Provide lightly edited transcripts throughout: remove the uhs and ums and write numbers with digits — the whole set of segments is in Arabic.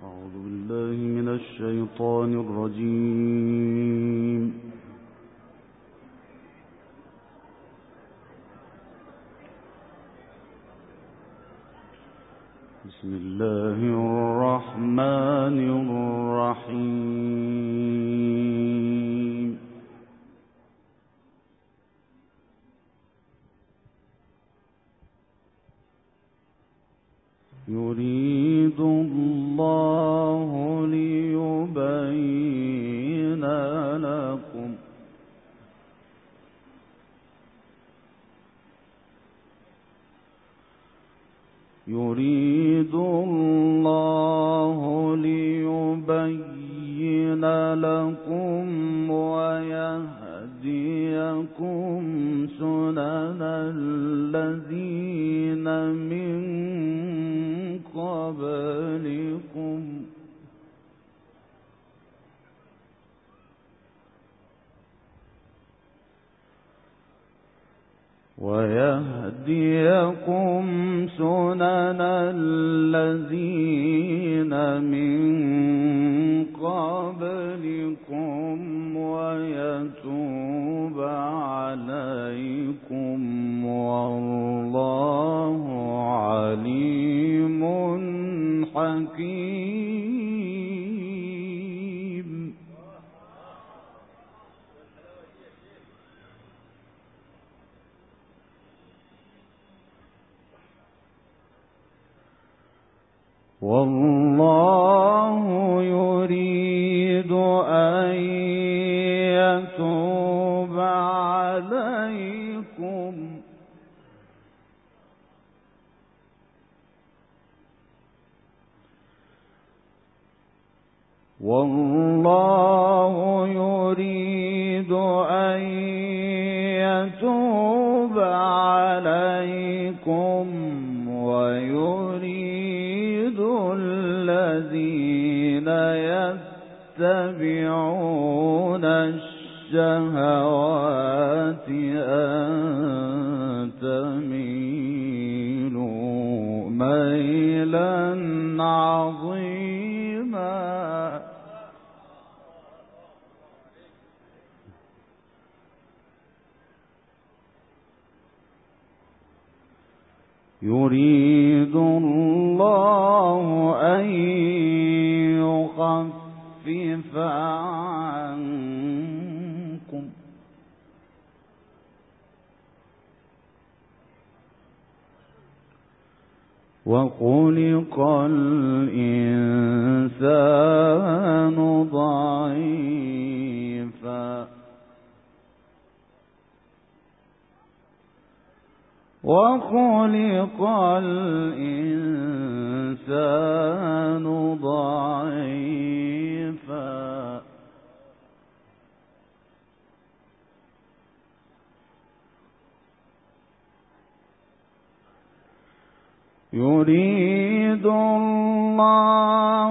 أعوذ بالله من الشيطان الرجيم. بسم الله الرحمن الرحيم. يريد الله ليبين لكم ويهديكم سنن الذين من قبلكم ويتوب عليكم والله عليم حكيم. والله يريد أن يتوب عليكم ويريد الذين يتبعون الشهوات أن تميلوا ميلا عظيما. يريد الله أن يخفف عنكم وخلق الإنسان ضعيفا يريد الله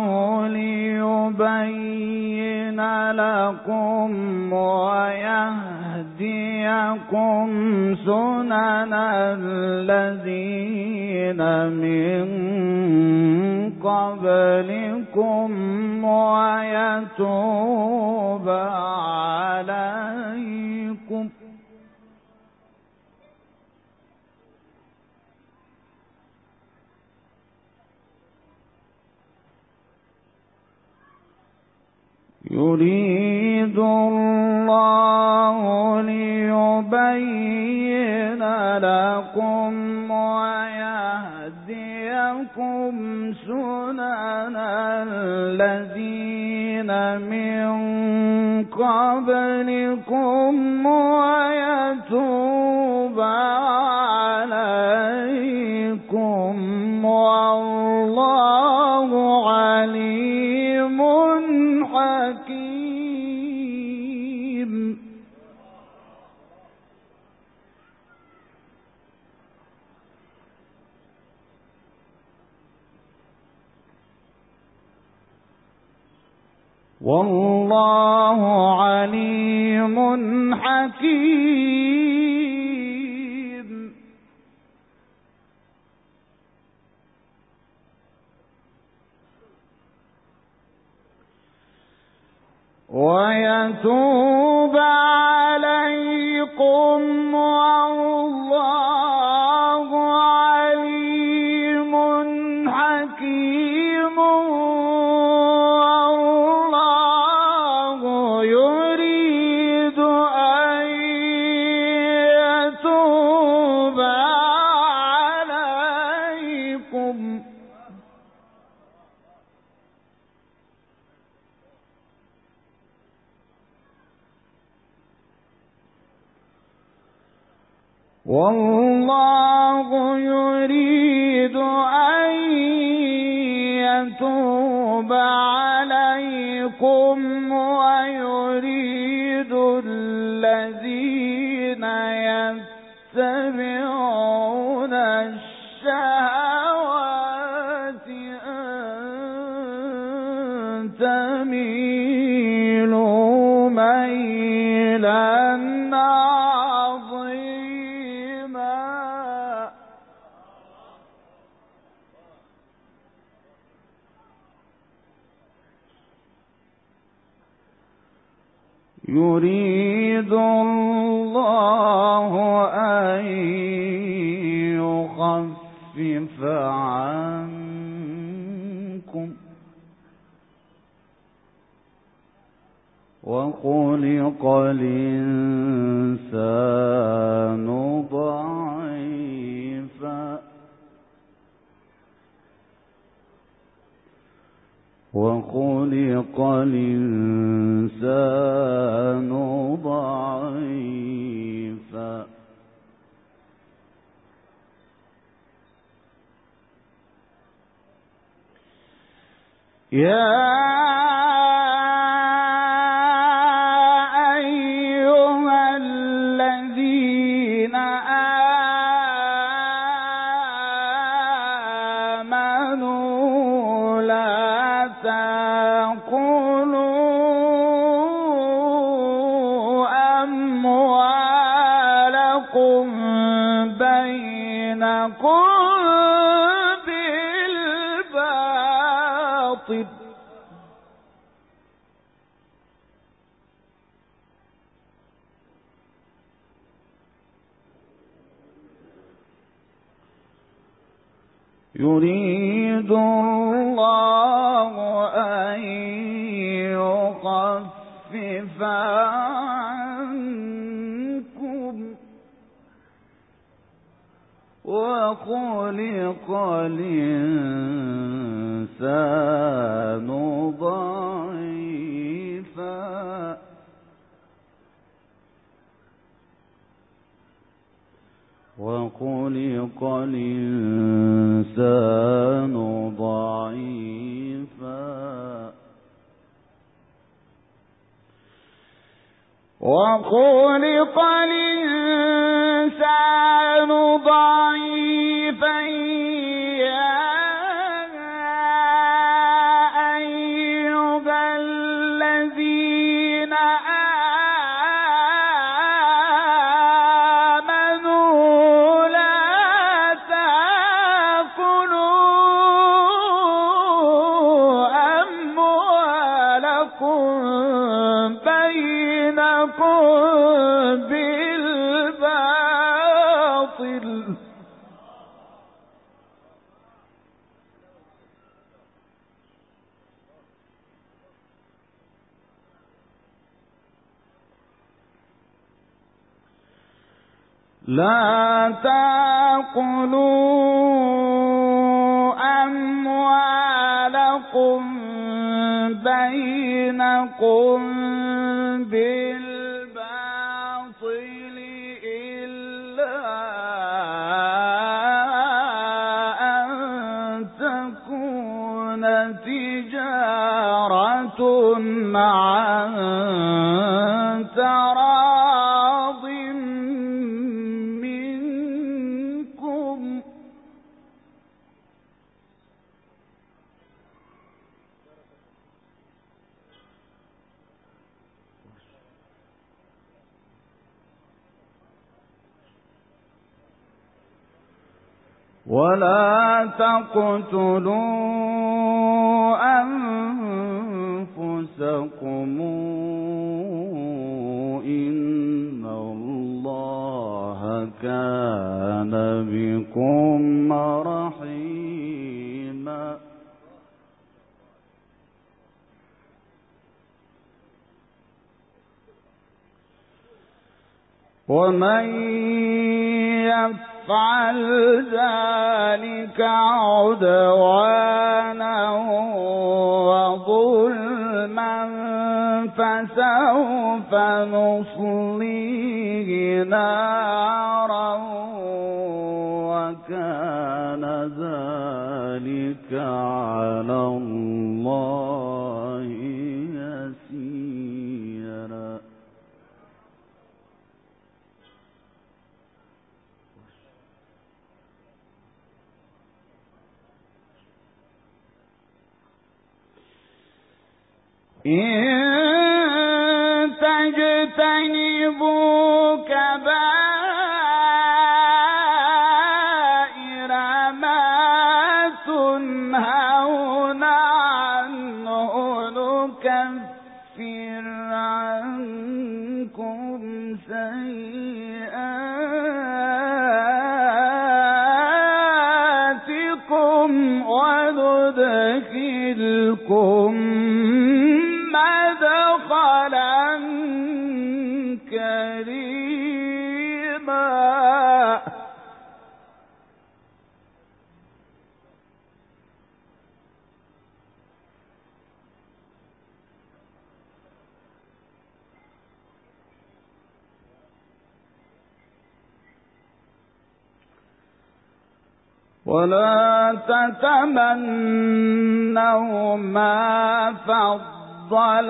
ليبين لكم ويهديكم سنن الذين من قبلكم ويتوب عليكم يريد الله ليبين لكم ويهديكم سنن الذين من قبلكم ويتوب عليكم والله عليم حكيم. والله عليم حكيم. ويتوب عليكم والله عليم حكيم والله يريد أن يتوب عليكم والله يريد أن يتوب عليكم ويريد الذين يتبعون الشهوات أن تميلوا ميلا يريد الله أن يخفف عنكم وخلق الإنسان ضعيفا وخلق الإنسان ضعيفا يا أيها الذين آمنوا لا تأكلوا أموالكم بينكم بالباطل يريد الله أن يخفف عنكم وخلق الإنسان ضعيفا وخلق الإنسان ضعيفا وخلق الإنسان ضعيفا يا أيها الذين آمنوا لا تأكلوا أموالكم بينكم بالباطل لا تأكلوا أموالكم بينكم بالباطل إلا أن تكون تجارة عن تراض منكم ولا تقتلوا أنفسكم ومن يفعل ذلك عدوانا وظلما فسوف نصليه نارا وكان ذلك على الله يسيرا. إن تجتنبوا كبائر ما تنهون عنه نكفر عنكم سيئاتكم وندخلكم مدخلا كريما. ولا تتمنوا ما فضل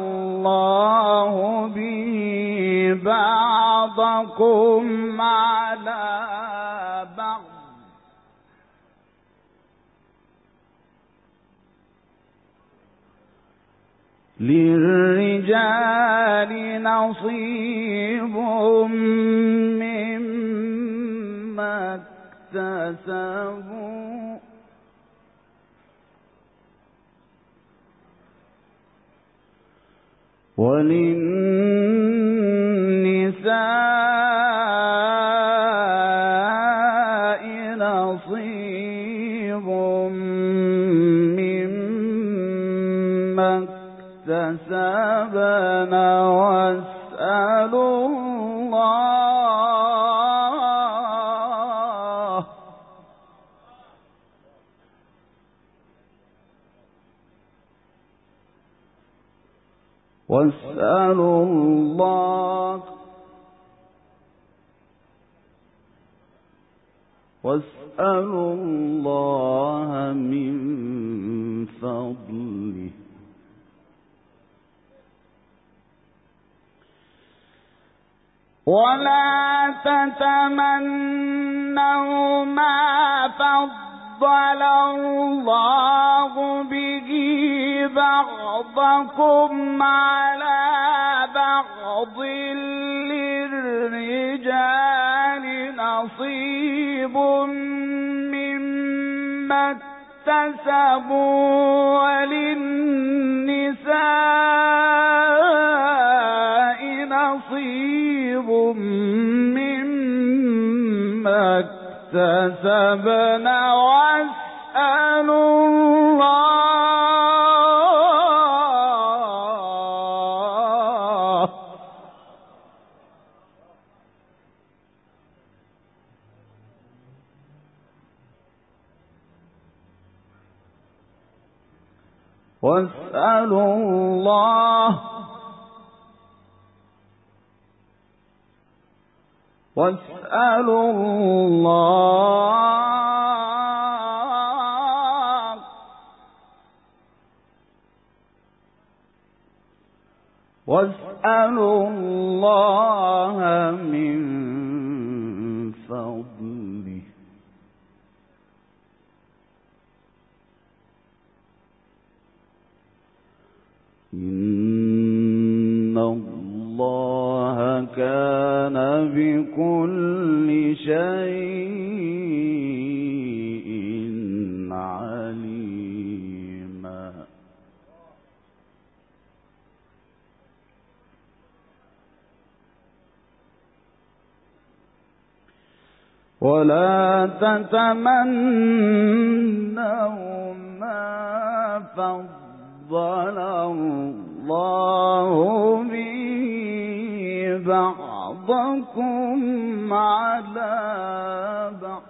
الله به بعضكم على بعض للرجال نصيب مما اكتسبوا وللنساء نصيب مما اكتسبن واسألوا الله من فضله. ولا تتمنوا ما فضل الله به بعضكم على بعض للرجال نصيب مما اكتسبوا وللنساء نصيب مما اكتسبن واسألوا واسألوا الله من فضله. إن الله كان بكل شيء عليما. ولا تتمنوا ما فضل الله به بعضكم بعضكم على بعض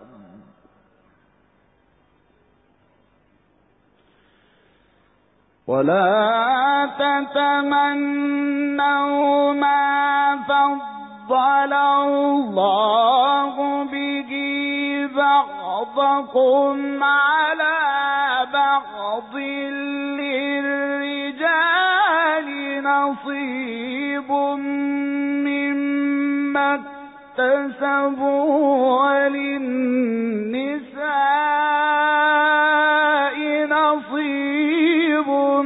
ولا تتمنوا ما فضل الله به بعضكم على بعض للرجال نصيب مما اكتسبوا وللنساء نصيب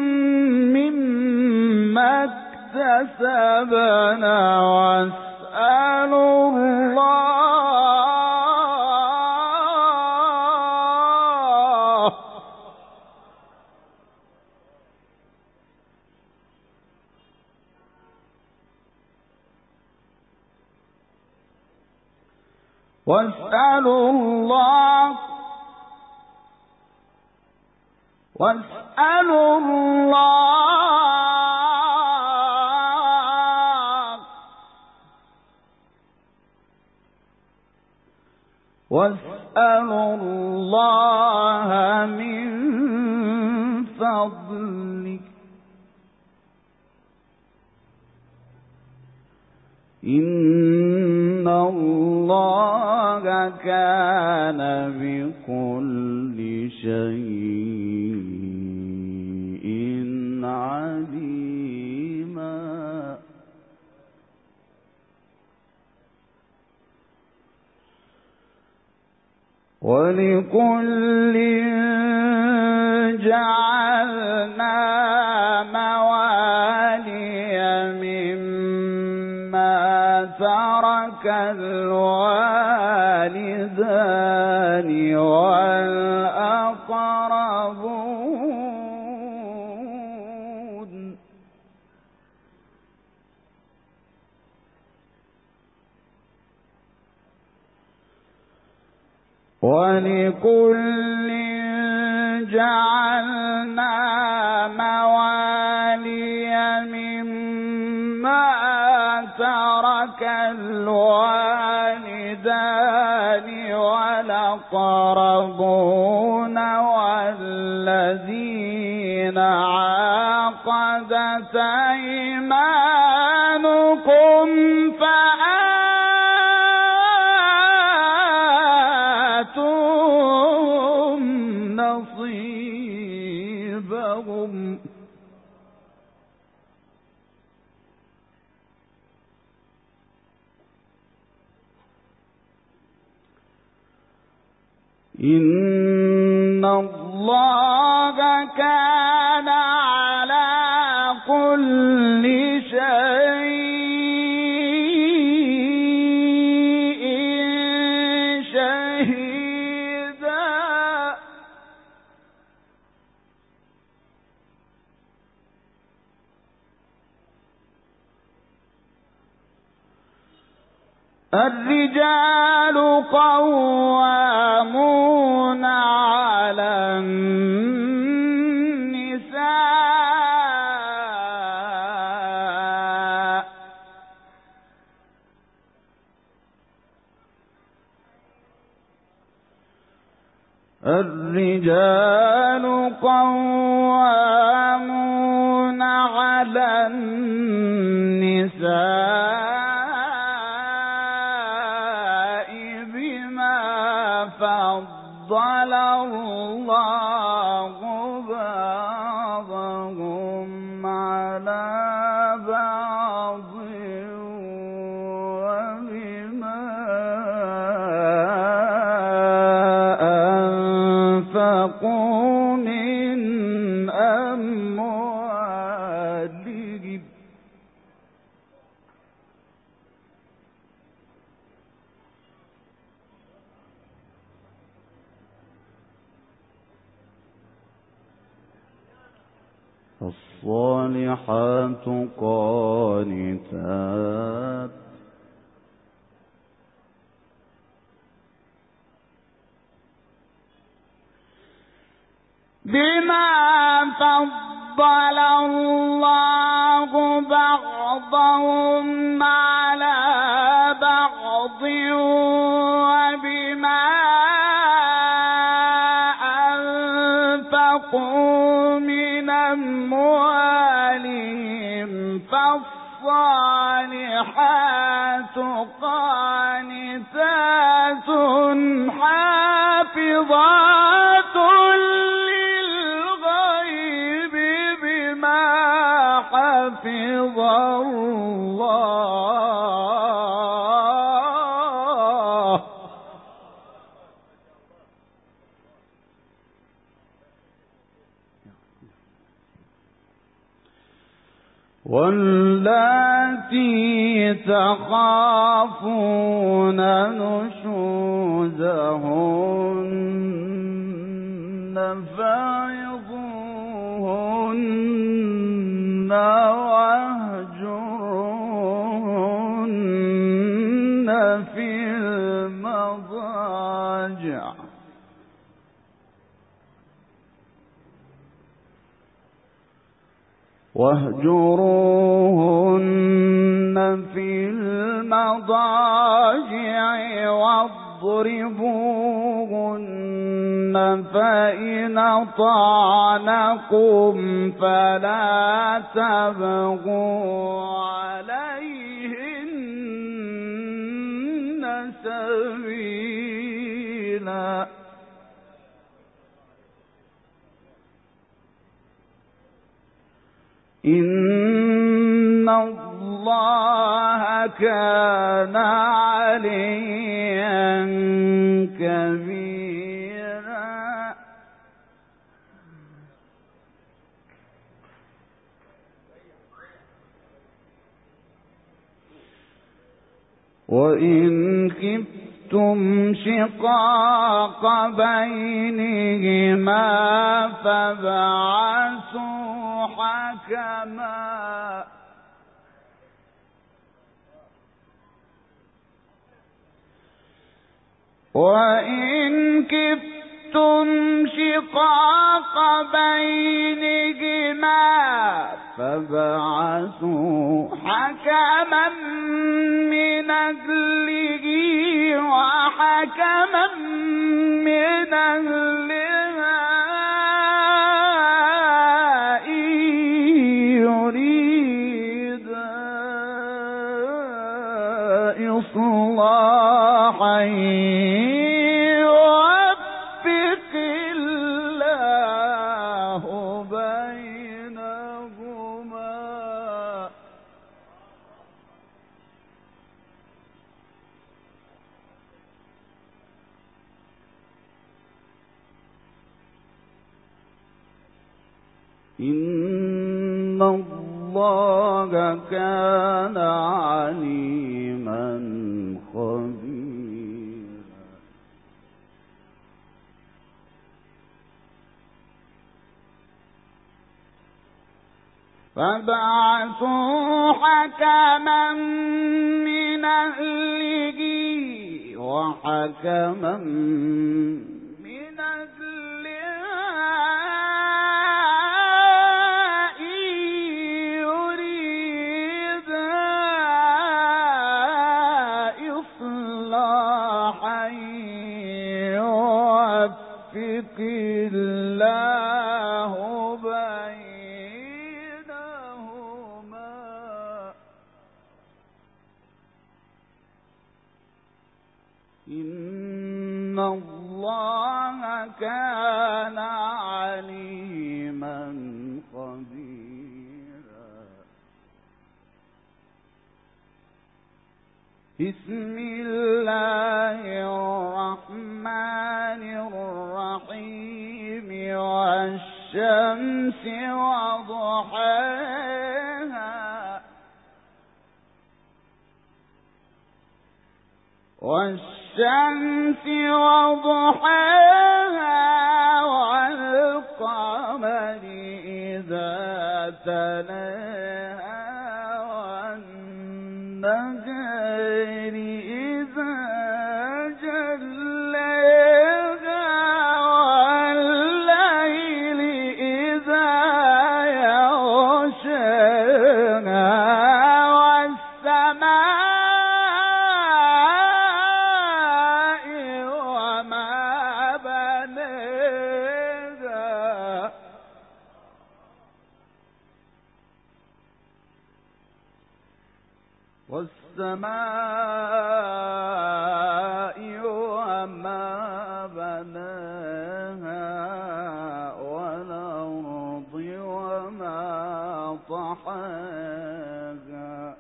مما اكتسبنا واسألوا واسألوا الله من فضله إن الله كان بكل شيء عليما ولكل جعلنا موالي مما ترك الوالدان والأقربون ولكل جعلنا موالي مما ترك الوالدان والأقربون والذين عقدت أيمانكم فآتوهم نصيبهم إن الله كان على كل شيء شهيدا الرجال قوامون على النساء الرجال قوامون على النساء بما فضل الله بعضهم على بعض وبما أنفقوا من أموالهم الصالحات قانتات بما فضل الله بعضهم على أنفقوا من أموالهم فالصالحات قانتات حافظات للغيب بما حفظ الله. واللاتي تخافون نشوزهن فعظوهن واهجروهن في المضاجع واضربوهن فإن أطعنكم فلا تبغوا عليهن سبيلا إن الله كان عليا كبيرا. وإن خفتم شقاق بينهما فابعثوا حكما وإن خفتم شقاق بينهما فابعثوا حكما من أهله وحكما من أهلها إن يريدا إصلاحا يوفق الله بينهما. إن الله كان عليما خبيرا. فابعثوا حكما من أهله وحكما من أهلها الله بينهما. إن الله كان عليما خبيرا. بسم الله الرحمن الرحيم. والشمس وضحاها والشمس وضحاها والقمر إذا تلاها والنهار إذا جلاها والليل إذا يغشاها والسماء وما بناها والسماء وما بناها والأرض وما طحاها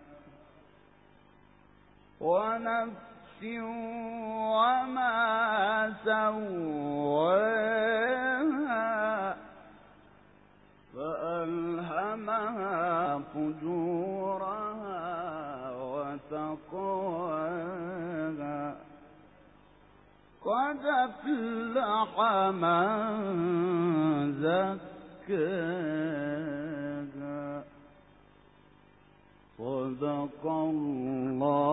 ونفس وما سواها فألهمها فجورها وتقواها قد أفلح من زكاها صدق الله